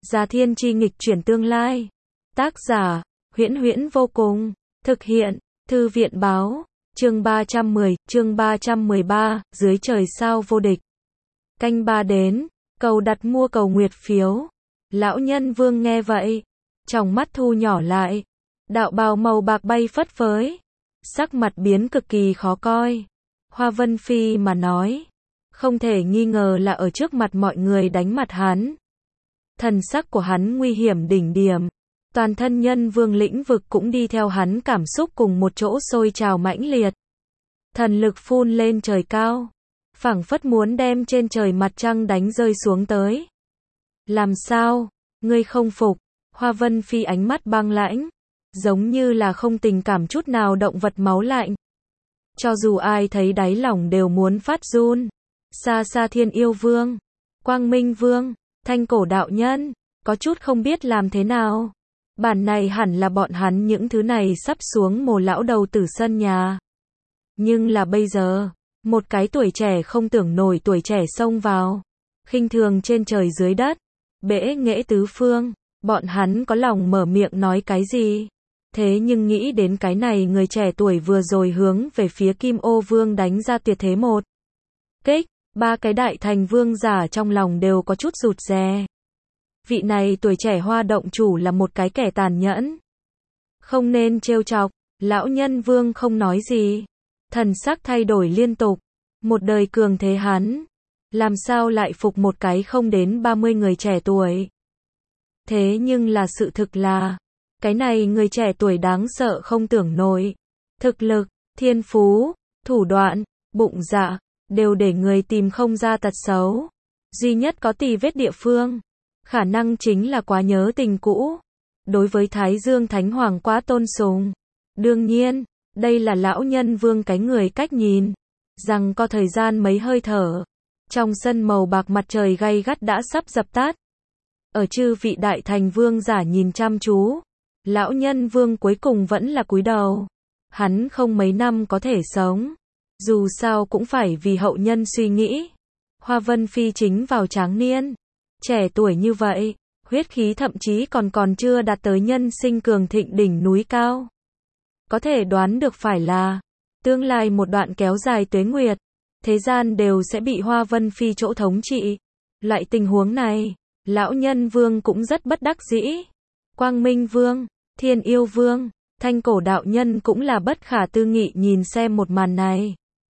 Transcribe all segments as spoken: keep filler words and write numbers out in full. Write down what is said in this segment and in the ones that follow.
Gia Thiên Chi nghịch chuyển tương lai. Tác giả, Huyễn Huyễn vô cùng. Thực hiện, Thư viện báo. Chương ba trăm mười, chương ba trăm mười ba, dưới trời sao vô địch. Canh ba đến, cầu đặt mua cầu nguyệt phiếu. Lão Nhân Vương nghe vậy, trong mắt thu nhỏ lại. Đạo bào màu bạc bay phất phới. Sắc mặt biến cực kỳ khó coi. Hoa Vân Phi mà nói, không thể nghi ngờ là ở trước mặt mọi người đánh mặt hắn. Thần sắc của hắn nguy hiểm đỉnh điểm. Toàn thân Nhân Vương lĩnh vực cũng đi theo hắn cảm xúc cùng một chỗ sôi trào mãnh liệt. Thần lực phun lên trời cao, phảng phất muốn đem trên trời mặt trăng đánh rơi xuống tới. Làm sao? Ngươi không phục? Hoa Vân Phi ánh mắt băng lãnh, giống như là không tình cảm chút nào động vật máu lạnh. Cho dù ai thấy đáy lòng đều muốn phát run. Xa xa Thiên Yêu Vương, Quang Minh Vương, Thanh Cổ Đạo Nhân, có chút không biết làm thế nào. Bản này hẳn là bọn hắn những thứ này sắp xuống mồ lão đầu tử sân nhà. Nhưng là bây giờ, một cái tuổi trẻ không tưởng nổi tuổi trẻ xông vào, khinh thường trên trời dưới đất, bẽ nghễ tứ phương, bọn hắn có lòng mở miệng nói cái gì? Thế nhưng nghĩ đến cái này người trẻ tuổi vừa rồi hướng về phía Kim Ô Vương đánh ra tuyệt thế một kích, ba cái đại thành vương giả trong lòng đều có chút rụt rè. Vị này tuổi trẻ Hoa động chủ là một cái kẻ tàn nhẫn, không nên trêu chọc. Lão Nhân Vương không nói gì, thần sắc thay đổi liên tục. Một đời cường thế hắn, làm sao lại phục một cái không đến ba mươi người trẻ tuổi? Thế nhưng là sự thực là, cái này người trẻ tuổi đáng sợ không tưởng nổi. Thực lực, thiên phú, thủ đoạn, bụng dạ, đều để người tìm không ra tật xấu. Duy nhất có tì vết địa phương, khả năng chính là quá nhớ tình cũ. Đối với Thái Dương Thánh Hoàng quá tôn sùng. Đương nhiên, đây là Lão Nhân Vương cái người cách nhìn. Rằng có thời gian mấy hơi thở. Trong sân màu bạc mặt trời gay gắt đã sắp dập tắt. Ở chư vị đại thành vương giả nhìn chăm chú, Lão Nhân Vương cuối cùng vẫn là cúi đầu. Hắn không mấy năm có thể sống. Dù sao cũng phải vì hậu nhân suy nghĩ. Hoa Vân Phi chính vào tráng niên. Trẻ tuổi như vậy, huyết khí thậm chí còn còn chưa đạt tới nhân sinh cường thịnh đỉnh núi cao. Có thể đoán được phải là, tương lai một đoạn kéo dài tuế nguyệt, thế gian đều sẽ bị Hoa Vân Phi chỗ thống trị. Loại tình huống này, Lão Nhân Vương cũng rất bất đắc dĩ. Quang Minh Vương, Thiên Yêu Vương, Thanh Cổ Đạo Nhân cũng là bất khả tư nghị nhìn xem một màn này.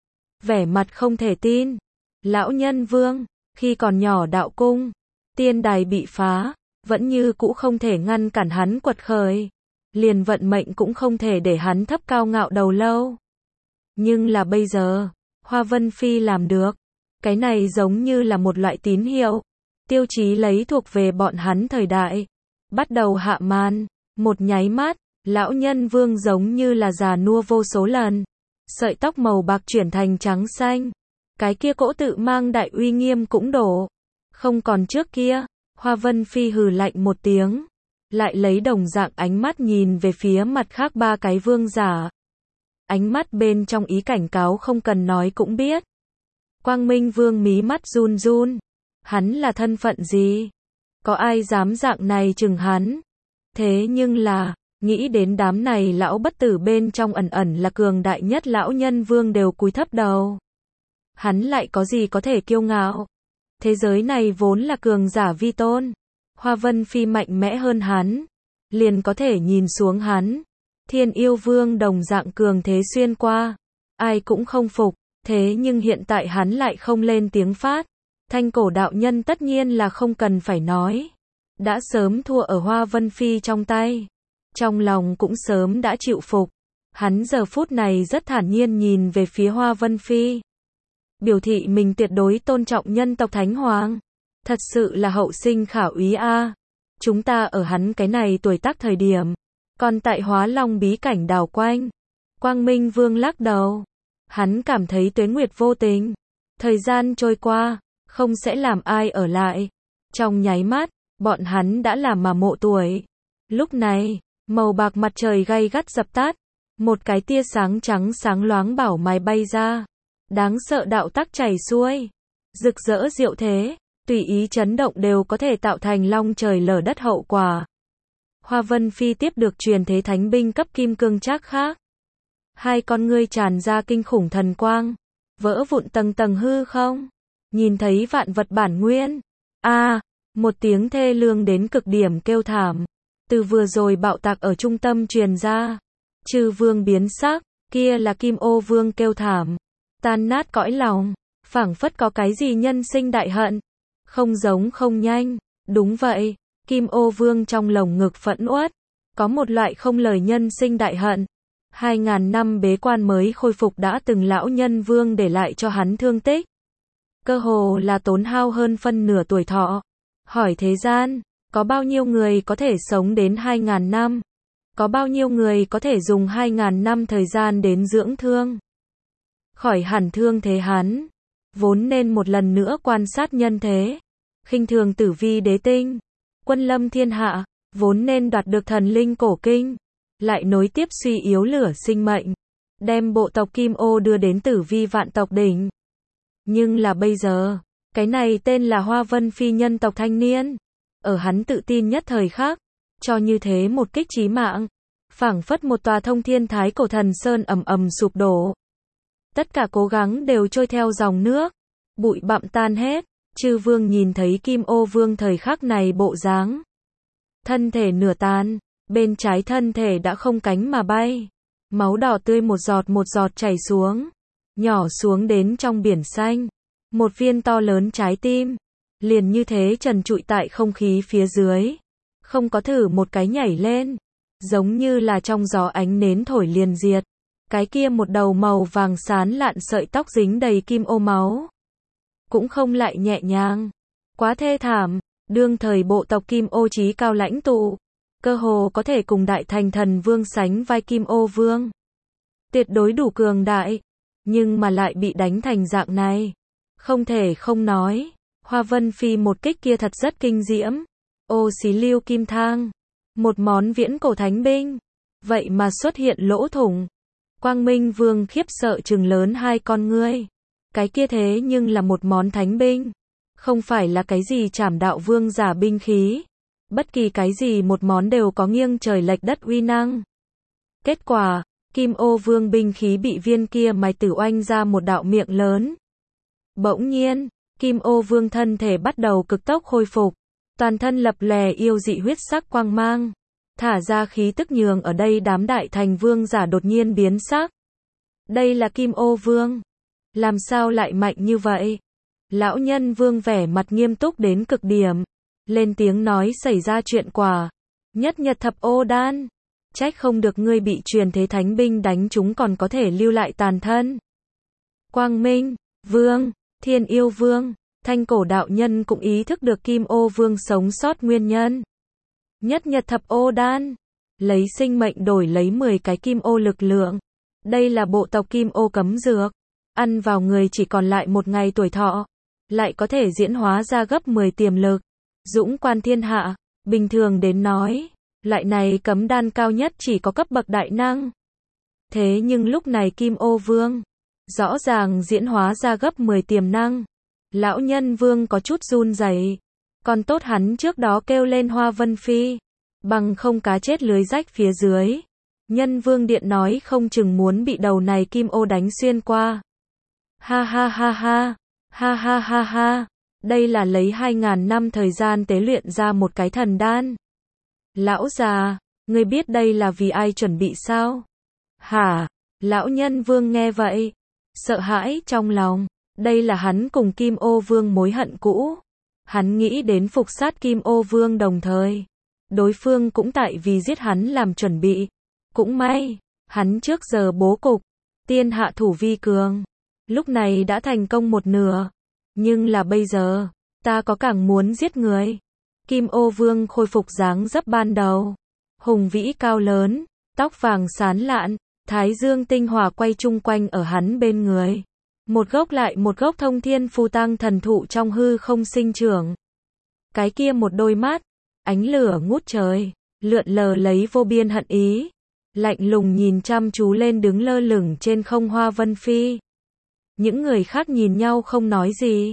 Vẻ mặt không thể tin. Lão Nhân Vương, khi còn nhỏ đạo cung, tiên đài bị phá, vẫn như cũ không thể ngăn cản hắn quật khởi. Liền vận mệnh cũng không thể để hắn thấp cao ngạo đầu lâu. Nhưng là bây giờ, Hoa Vân Phi làm được. Cái này giống như là một loại tín hiệu. Tiêu chí lấy thuộc về bọn hắn thời đại. Bắt đầu hạ màn. Một nháy mắt, Lão Nhân Vương giống như là già nua vô số lần. Sợi tóc màu bạc chuyển thành trắng xanh. Cái kia cỗ tự mang đại uy nghiêm cũng đổ. Không còn trước kia. Hoa Vân Phi hừ lạnh một tiếng. Lại lấy đồng dạng ánh mắt nhìn về phía mặt khác ba cái vương giả. Ánh mắt bên trong ý cảnh cáo không cần nói cũng biết. Quang Minh Vương mí mắt run run. Hắn là thân phận gì? Có ai dám dạng này chừng hắn? Thế nhưng là, nghĩ đến đám này lão bất tử bên trong ẩn ẩn là cường đại nhất Lão Nhân Vương đều cúi thấp đầu. Hắn lại có gì có thể kiêu ngạo? Thế giới này vốn là cường giả vi tôn. Hoa Vân Phi mạnh mẽ hơn hắn, liền có thể nhìn xuống hắn. Thiên Yêu Vương đồng dạng cường thế xuyên qua, ai cũng không phục. Thế nhưng hiện tại hắn lại không lên tiếng phát. Thanh Cổ Đạo Nhân tất nhiên là không cần phải nói, đã sớm thua ở Hoa Vân Phi trong tay, trong lòng cũng sớm đã chịu phục. Hắn giờ phút này rất thản nhiên nhìn về phía Hoa Vân Phi, biểu thị mình tuyệt đối tôn trọng nhân tộc Thánh Hoàng. Thật sự là hậu sinh khả úy a. Chúng ta ở hắn cái này tuổi tác thời điểm, còn tại Hóa Long bí cảnh đảo quanh. Quang Minh Vương lắc đầu. Hắn cảm thấy tuế nguyệt vô tình. Thời gian trôi qua, không sẽ làm ai ở lại. Trong nháy mắt, bọn hắn đã làm mà mộ tuổi. Lúc này, màu bạc mặt trời gay gắt dập tắt. Một cái tia sáng trắng sáng loáng bảo mài bay ra. Đáng sợ đạo tắc chảy xuôi. Rực rỡ diệu thế. tùy ý chấn động đều có thể tạo thành long trời lở đất hậu quả. Hoa Vân Phi tiếp được truyền thế thánh binh cấp kim cương trác khác. Hai con ngươi tràn ra kinh khủng thần quang, vỡ vụn tầng tầng hư không, nhìn thấy vạn vật bản nguyên. A, à, một tiếng thê lương đến cực điểm kêu thảm, từ vừa rồi bạo tạc ở trung tâm truyền ra. Chư vương biến sắc, kia là Kim Ô Vương kêu thảm, tan nát cõi lòng, phảng phất có cái gì nhân sinh đại hận. Không giống không nhanh, đúng vậy, Kim Ô Vương trong lồng ngực phẫn uất, có một loại không lời nhân sinh đại hận. Hai ngàn năm bế quan mới khôi phục đã từng lão nhân vương để lại cho hắn thương tích. Cơ hồ là tốn hao hơn phân nửa tuổi thọ. Hỏi thế gian, có bao nhiêu người có thể sống đến hai ngàn năm? Có bao nhiêu người có thể dùng hai ngàn năm thời gian đến dưỡng thương? Khỏi hẳn thương thế hắn, vốn nên một lần nữa quan sát nhân thế. Khinh thường tử vi đế tinh, quân lâm thiên hạ, vốn nên đoạt được thần linh cổ kinh. Lại nối tiếp suy yếu lửa sinh mệnh, đem bộ tộc Kim Ô đưa đến tử vi vạn tộc đỉnh. Nhưng là bây giờ, cái này tên là Hoa Vân Phi nhân tộc thanh niên, ở hắn tự tin nhất thời khắc, cho như thế một kích chí mạng, phảng phất một tòa thông thiên thái cổ thần sơn ầm ầm sụp đổ. Tất cả cố gắng đều trôi theo dòng nước, bụi bặm tan hết. Chư vương nhìn thấy Kim Ô Vương thời khắc này bộ dáng, thân thể nửa tan, bên trái thân thể đã không cánh mà bay, máu đỏ tươi một giọt một giọt chảy xuống, nhỏ xuống đến trong biển xanh. Một viên to lớn trái tim, liền như thế trần trụi tại không khí phía dưới, không có thử một cái nhảy lên, giống như là trong gió ánh nến thổi liền diệt. Cái kia một đầu màu vàng xán lạn sợi tóc dính đầy kim ô máu, cũng không lại nhẹ nhàng, quá thê thảm. Đương thời bộ tộc Kim Ô chí cao lãnh tụ, cơ hồ có thể cùng đại thành thần vương sánh vai Kim Ô Vương, tuyệt đối đủ cường đại, nhưng mà lại bị đánh thành dạng này, không thể không nói, Hoa Vân Phi một kích kia thật rất kinh diễm. Ô Xí Lưu Kim Thang, một món viễn cổ thánh binh, vậy mà xuất hiện lỗ thủng. Quang Minh Vương khiếp sợ trừng lớn hai con ngươi, cái kia thế nhưng là một món thánh binh, không phải là cái gì Trảm Đạo Vương giả binh khí, bất kỳ cái gì một món đều có nghiêng trời lệch đất uy năng. Kết quả, Kim Ô Vương binh khí bị viên kia mài tử oanh ra một đạo miệng lớn. Bỗng nhiên, Kim Ô Vương thân thể bắt đầu cực tốc khôi phục, toàn thân lập lòe yêu dị huyết sắc quang mang, thả ra khí tức nhường ở đây đám đại thành vương giả đột nhiên biến sắc. Đây là Kim Ô Vương, làm sao lại mạnh như vậy? Lão nhân vương vẻ mặt nghiêm túc đến cực điểm, lên tiếng nói xảy ra chuyện quả. Nhất nhật thập ô đan, trách không được ngươi bị truyền thế thánh binh đánh chúng còn có thể lưu lại tàn thân. Quang Minh Vương, Thiên Yêu Vương, Thanh Cổ đạo nhân cũng ý thức được Kim Ô Vương sống sót nguyên nhân. Nhất nhật thập ô đan, lấy sinh mệnh đổi lấy mười cái kim ô lực lượng. Đây là bộ tộc Kim Ô cấm dược, ăn vào người chỉ còn lại một ngày tuổi thọ, lại có thể diễn hóa ra gấp mười tiềm lực. Dũng quan thiên hạ, bình thường đến nói, loại này cấm đan cao nhất chỉ có cấp bậc đại năng. Thế nhưng lúc này Kim Ô Vương, rõ ràng diễn hóa ra gấp mười tiềm năng. Lão nhân vương có chút run rẩy, còn tốt hắn trước đó kêu lên Hoa Vân Phi, bằng không cá chết lưới rách phía dưới. Nhân vương điện nói không chừng muốn bị đầu này Kim Ô đánh xuyên qua. Ha ha ha ha, ha ha ha ha, đây là lấy hai ngàn năm thời gian tế luyện ra một cái thần đan. Lão già, ngươi biết đây là vì ai chuẩn bị sao? Hả? Lão nhân vương nghe vậy, sợ hãi trong lòng. Đây là hắn cùng Kim Ô Vương mối hận cũ. Hắn nghĩ đến phục sát Kim Ô Vương đồng thời. Đối phương cũng tại vì giết hắn làm chuẩn bị. Cũng may, hắn trước giờ bố cục, tiên hạ thủ vi cường. Lúc này đã thành công một nửa. Nhưng là bây giờ, ta có càng muốn giết người. Kim Ô Vương khôi phục dáng dấp ban đầu. Hùng vĩ cao lớn, tóc vàng xán lạn, thái dương tinh hỏa quay chung quanh ở hắn bên người. Một gốc lại một gốc thông thiên phù tăng thần thụ trong hư không sinh trưởng. Cái kia một đôi mắt, ánh lửa ngút trời, lượn lờ lấy vô biên hận ý, lạnh lùng nhìn chăm chú lên đứng lơ lửng trên không Hoa Vân Phi. Những người khác nhìn nhau không nói gì,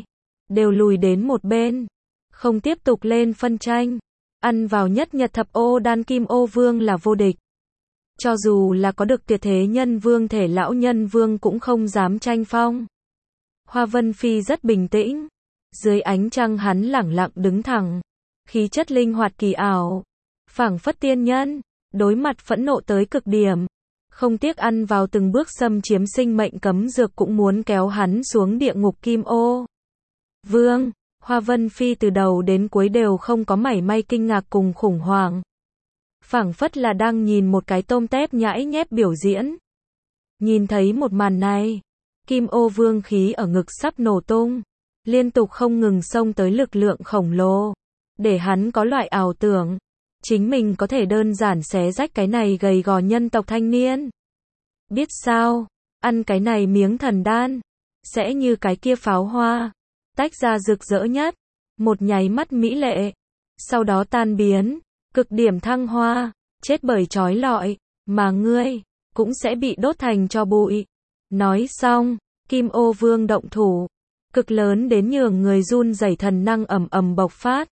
đều lùi đến một bên, không tiếp tục lên phân tranh. Ăn vào nhất nhật thập ô đan Kim Ô Vương là vô địch. Cho dù là có được tuyệt thế nhân vương thể lão nhân vương cũng không dám tranh phong. Hoa Vân Phi rất bình tĩnh. Dưới ánh trăng hắn lẳng lặng đứng thẳng. Khí chất linh hoạt kỳ ảo. Phảng phất tiên nhân. Đối mặt phẫn nộ tới cực điểm. Không tiếc ăn vào từng bước xâm chiếm sinh mệnh cấm dược cũng muốn kéo hắn xuống địa ngục Kim Ô Vương. Hoa Vân Phi từ đầu đến cuối đều không có mảy may kinh ngạc cùng khủng hoảng. Phảng phất là đang nhìn một cái tôm tép nhãi nhép biểu diễn. Nhìn thấy một màn này, Kim Ô Vương khí ở ngực sắp nổ tung, liên tục không ngừng xông tới lực lượng khổng lồ, để hắn có loại ảo tưởng, chính mình có thể đơn giản xé rách cái này gầy gò nhân tộc thanh niên. Biết sao, ăn cái này miếng thần đan, sẽ như cái kia pháo hoa, tách ra rực rỡ nhất, một nháy mắt mỹ lệ, sau đó tan biến, cực điểm thăng hoa, chết bởi trói lọi, mà ngươi cũng sẽ bị đốt thành tro bụi. Nói xong, Kim Ô Vương động thủ, cực lớn đến nhường người run rẩy thần năng ầm ầm bộc phát.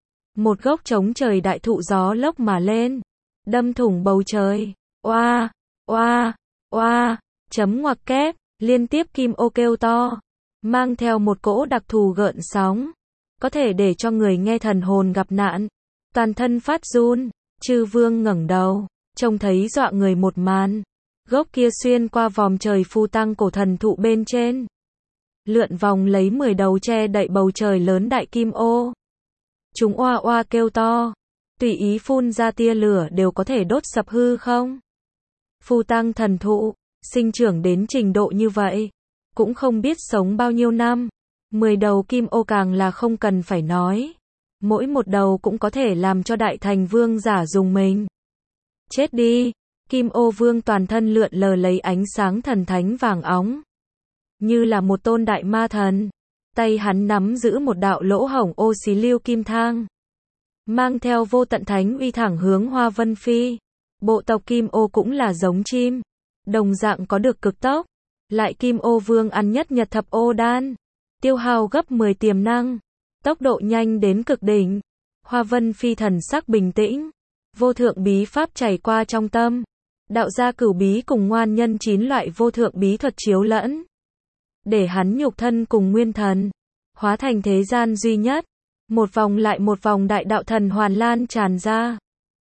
Một gốc chống trời đại thụ gió lốc mà lên, đâm thủng bầu trời. Oa, oa, oa, chấm ngoặc kép, liên tiếp kim ô kêu to, mang theo một cỗ đặc thù gợn sóng, có thể để cho người nghe thần hồn gặp nạn, toàn thân phát run. Chư Vương ngẩng đầu, trông thấy dọa người một màn. Gốc kia xuyên qua vòm trời phù tăng cổ thần thụ bên trên, lượn vòng lấy mười đầu che đậy bầu trời lớn đại kim ô. Chúng oa oa kêu to, tùy ý phun ra tia lửa đều có thể đốt sập hư không. Phù tăng thần thụ, sinh trưởng đến trình độ như vậy, cũng không biết sống bao nhiêu năm. Mười đầu kim ô càng là không cần phải nói. Mỗi một đầu cũng có thể làm cho đại thành vương giả dùng mình. Chết đi! Kim Ô Vương toàn thân lượn lờ lấy ánh sáng thần thánh vàng óng, như là một tôn đại ma thần. Tay hắn nắm giữ một đạo lỗ hổng ô xí lưu kim thang, mang theo vô tận thánh uy thẳng hướng Hoa Vân Phi. Bộ tộc Kim Ô cũng là giống chim, đồng dạng có được cực tốc. Lại Kim Ô Vương ăn nhất nhật thập ô đan, tiêu hao gấp mười tiềm năng, tốc độ nhanh đến cực đỉnh. Hoa Vân Phi thần sắc bình tĩnh, vô thượng bí pháp chảy qua trong tâm, đạo ra cửu bí cùng ngoan nhân chín loại vô thượng bí thuật chiếu lẫn, để hắn nhục thân cùng nguyên thần hóa thành thế gian duy nhất. Một vòng lại một vòng đại đạo thần hoàn lan tràn ra,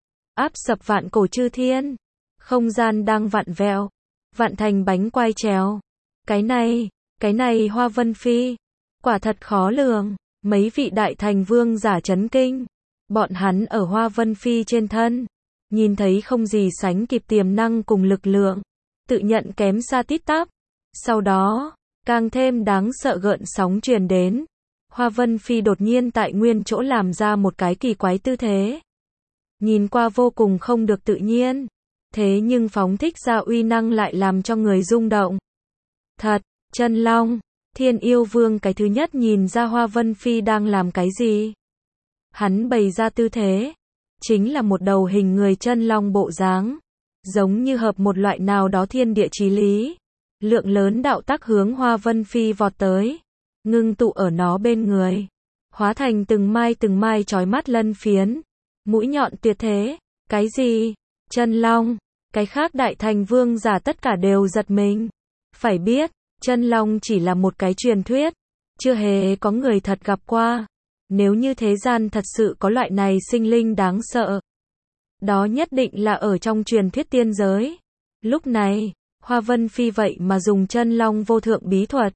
áp sập vạn cổ chư thiên. Không gian đang vặn vẹo, vặn thành bánh quai trèo. Cái này, cái này Hoa Vân Phi, quả thật khó lường. Mấy vị đại thành vương giả chấn kinh, bọn hắn ở Hoa Vân Phi trên thân, nhìn thấy không gì sánh kịp tiềm năng cùng lực lượng, tự nhận kém xa tít tắp. Sau đó, càng thêm đáng sợ gợn sóng truyền đến. Hoa Vân Phi đột nhiên tại nguyên chỗ làm ra một cái kỳ quái tư thế. Nhìn qua vô cùng không được tự nhiên, thế nhưng phóng thích ra uy năng lại làm cho người rung động. Thật, chân long. Thiên Yêu Vương cái thứ nhất nhìn ra Hoa Vân Phi đang làm cái gì. Hắn bày ra tư thế, chính là một đầu hình người chân long bộ dáng, giống như hợp một loại nào đó thiên địa chí lý. Lượng lớn đạo tắc hướng Hoa Vân Phi vọt tới, ngưng tụ ở nó bên người, hóa thành từng mai từng mai chói mắt lân phiến, mũi nhọn tuyệt thế. Cái gì? Chân long? Cái khác đại thành vương giả tất cả đều giật mình. Phải biết, chân long chỉ là một cái truyền thuyết, chưa hề có người thật gặp qua. Nếu như thế gian thật sự có loại này sinh linh đáng sợ, đó nhất định là ở trong truyền thuyết tiên giới. Lúc này, Hoa Vân Phi vậy mà dùng chân long vô thượng bí thuật.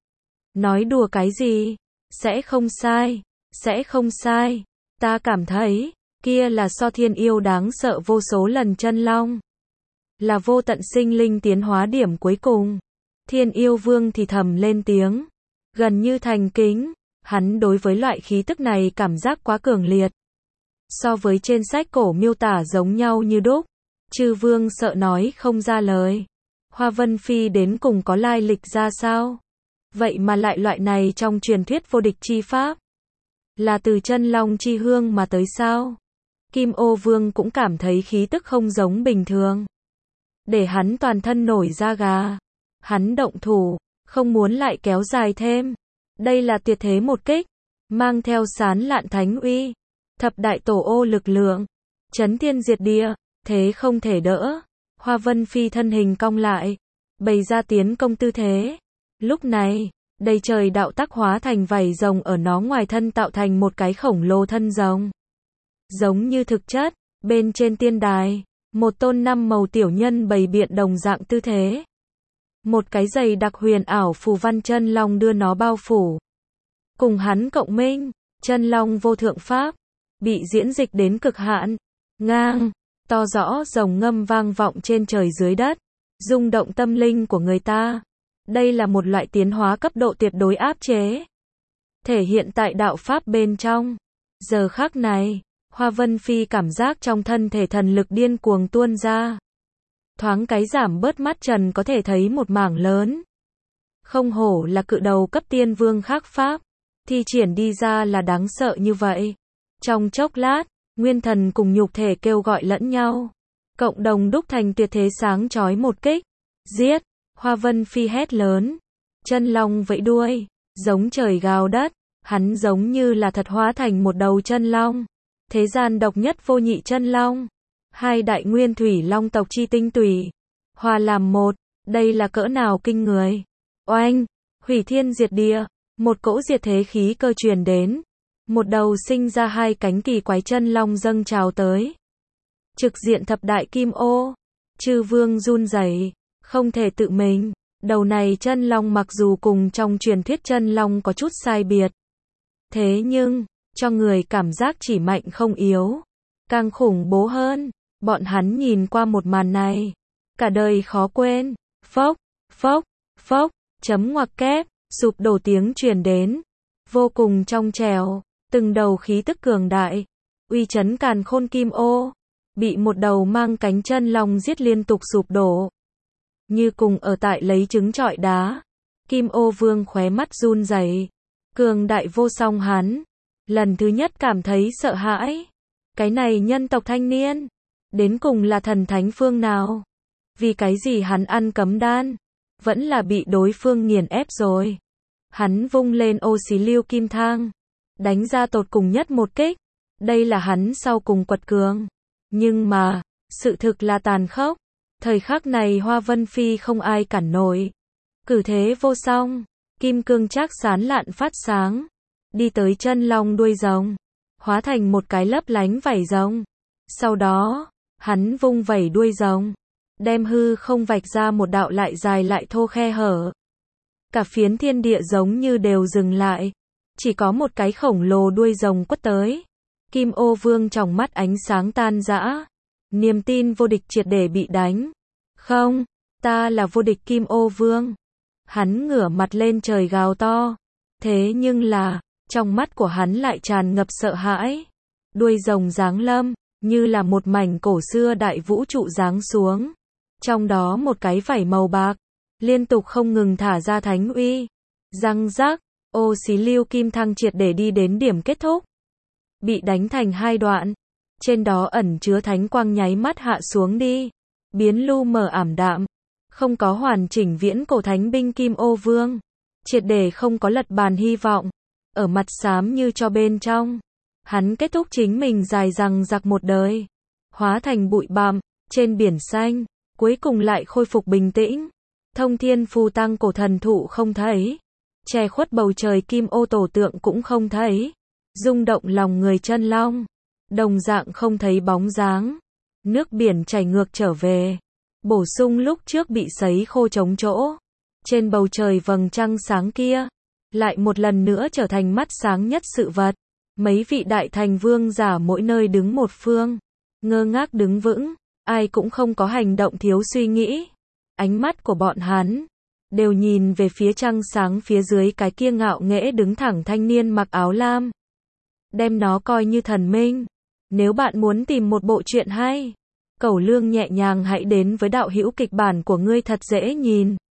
Nói đùa cái gì? Sẽ không sai, sẽ không sai. Ta cảm thấy, kia là so thiên yêu đáng sợ vô số lần chân long. Là vô tận sinh linh tiến hóa điểm cuối cùng. Thiên Yêu Vương thì thầm lên tiếng, gần như thành kính. Hắn đối với loại khí tức này cảm giác quá cường liệt, so với trên sách cổ miêu tả giống nhau như đúc. Chư Vương sợ nói không ra lời. Hoa Vân Phi đến cùng có lai lịch ra sao? Vậy mà lại loại này trong truyền thuyết vô địch chi pháp, là từ chân long chi hương mà tới sao? Kim Ô Vương cũng cảm thấy khí tức không giống bình thường, để hắn toàn thân nổi da gà. Hắn động thủ, không muốn lại kéo dài thêm. Đây là tuyệt thế một kích, mang theo sán lạn thánh uy, thập đại tổ ô lực lượng, chấn thiên diệt địa, thế không thể đỡ. Hoa Vân Phi thân hình cong lại, bày ra tiến công tư thế. Lúc này, đầy trời đạo tắc hóa thành vảy rồng ở nó ngoài thân tạo thành một cái khổng lồ thân rồng. Giống như thực chất, bên trên tiên đài, một tôn năm màu tiểu nhân bày biện đồng dạng tư thế. Một cái dày đặc huyền ảo phù văn chân long đưa nó bao phủ. Cùng hắn cộng minh, chân long vô thượng pháp, bị diễn dịch đến cực hạn, ngang, to rõ rồng ngâm vang vọng trên trời dưới đất, rung động tâm linh của người ta. Đây là một loại tiến hóa cấp độ tuyệt đối áp chế, thể hiện tại đạo pháp bên trong. Giờ khắc này, Hoa Vân Phi cảm giác trong thân thể thần lực điên cuồng tuôn ra. Thoáng cái giảm bớt mắt trần có thể thấy một mảng lớn. Không hổ là cự đầu cấp tiên vương khác pháp, thi triển đi ra là đáng sợ như vậy. Trong chốc lát, nguyên thần cùng nhục thể kêu gọi lẫn nhau, cộng đồng đúc thành tuyệt thế sáng chói một kích. Giết! Hoa Vân Phi hét lớn, chân long vẫy đuôi, giống trời gào đất, hắn giống như là thật hóa thành một đầu chân long, thế gian độc nhất vô nhị chân long, hai đại nguyên thủy long tộc chi tinh tủy, hòa làm một, đây là cỡ nào kinh người. Oanh, hủy thiên diệt địa, một cỗ diệt thế khí cơ truyền đến, một đầu sinh ra hai cánh kỳ quái chân long dâng trào tới. Trực diện thập đại kim ô, chư vương run rẩy, không thể tự mình. Đầu này chân long mặc dù cùng trong truyền thuyết chân long có chút sai biệt, thế nhưng, cho người cảm giác chỉ mạnh không yếu. Càng khủng bố hơn, bọn hắn nhìn qua một màn này, cả đời khó quên. Phốc, phốc, phốc, chấm ngoặc kép, sụp đổ tiếng truyền đến, vô cùng trong trẻo, từng đầu khí tức cường đại, uy chấn càn khôn kim ô, bị một đầu mang cánh chân long giết liên tục sụp đổ. Như cùng ở tại lấy trứng trọi đá, Kim Ô Vương khóe mắt run rẩy, cường đại vô song hắn, lần thứ nhất cảm thấy sợ hãi. Cái này nhân tộc thanh niên, đến cùng là thần thánh phương nào? Vì cái gì hắn ăn cấm đan, vẫn là bị đối phương nghiền ép rồi. Hắn vung lên ô xí lưu kim thang, đánh ra tột cùng nhất một kích. Đây là hắn sau cùng quật cường. Nhưng mà, sự thực là tàn khốc. Thời khắc này Hoa Vân Phi không ai cản nổi. Cử thế vô song, kim cương trác sán lạn phát sáng, đi tới chân long đuôi rồng, hóa thành một cái lấp lánh vảy rồng. Sau đó, hắn vung vẩy đuôi rồng, đem hư không vạch ra một đạo lại dài lại thô khe hở. Cả phiến thiên địa giống như đều dừng lại, chỉ có một cái khổng lồ đuôi rồng quất tới. Kim Ô Vương trong mắt ánh sáng tan rã, niềm tin vô địch triệt để bị đánh. Không, ta là vô địch Kim Ô Vương. Hắn ngửa mặt lên trời gào to. Thế nhưng là, trong mắt của hắn lại tràn ngập sợ hãi. Đuôi rồng giáng lâm, như là một mảnh cổ xưa đại vũ trụ giáng xuống. Trong đó một cái vảy màu bạc, liên tục không ngừng thả ra thánh uy. Răng rắc, ô xí lưu kim thăng triệt để đi đến điểm kết thúc. Bị đánh thành hai đoạn. Trên đó ẩn chứa thánh quang nháy mắt hạ xuống đi, biến lu mờ ảm đạm, không có hoàn chỉnh viễn cổ thánh binh Kim Ô Vương, triệt để không có lật bàn hy vọng, ở mặt xám như cho bên trong, hắn kết thúc chính mình dài dằng dặc một đời, hóa thành bụi bặm trên biển xanh, cuối cùng lại khôi phục bình tĩnh. Thông thiên phù tăng cổ thần thụ không thấy, che khuất bầu trời Kim Ô tổ tượng cũng không thấy, rung động lòng người chân long. Đồng dạng không thấy bóng dáng. Nước biển chảy ngược trở về, bổ sung lúc trước bị sấy khô trống chỗ. Trên bầu trời vầng trăng sáng kia, lại một lần nữa trở thành mắt sáng nhất sự vật. Mấy vị đại thành vương giả mỗi nơi đứng một phương, ngơ ngác đứng vững, ai cũng không có hành động thiếu suy nghĩ. Ánh mắt của bọn hắn đều nhìn về phía trăng sáng phía dưới cái kia ngạo nghễ đứng thẳng thanh niên mặc áo lam. Đem nó coi như thần minh. Nếu bạn muốn tìm một bộ truyện hay, cẩu lương nhẹ nhàng hãy đến với đạo hữu kịch bản của ngươi thật dễ nhìn.